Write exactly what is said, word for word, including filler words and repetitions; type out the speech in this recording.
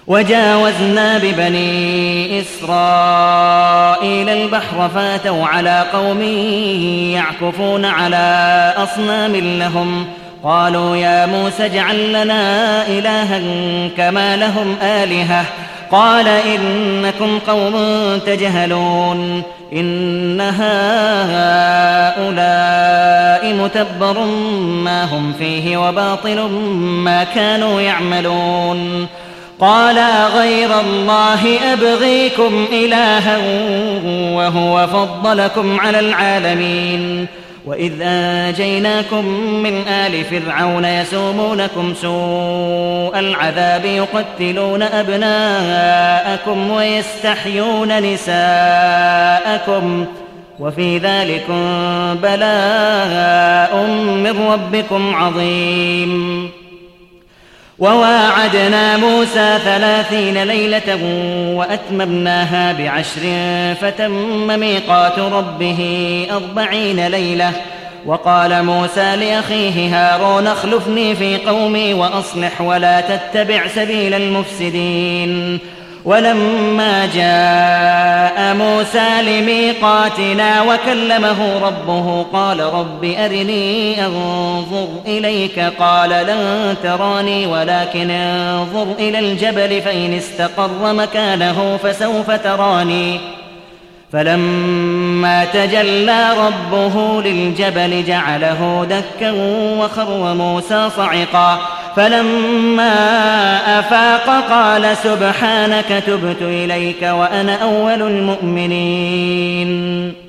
وجاوزنا ببني إسرائيل البحر فاتوا على قوم يعكفون على أصنام لهم قالوا يا موسى اجعل لنا إلها كما لهم آلهة قال إنكم قوم تجهلون إن هؤلاء متبر ما هم فيه وباطل ما كانوا يعملون قال غير الله أبغيكم إلها وهو فضلكم على العالمين وإذ أنجيناكم من آل فرعون يسومونكم سوء العذاب يقتلون أبناءكم ويستحيون نساءكم وفي ذلكم بلاء من ربكم عظيم وواعدنا موسى ثلاثين ليلة وأتممناها بعشر فتم ميقات ربه أربعين ليلة وقال موسى لأخيه هارون اخلفني في قومي وأصلح ولا تتبع سبيل المفسدين ولما جاء موسى لميقاتنا وكلمه ربه قال رب أرني أنظر إليك قال لن تراني ولكن انظر إلى الجبل فإن استقر مكانه فسوف تراني فلما تجلى ربه للجبل جعله دكا وخر موسى صعقا فلما أفاق قال سبحانك تبت إليك وأنا أول المؤمنين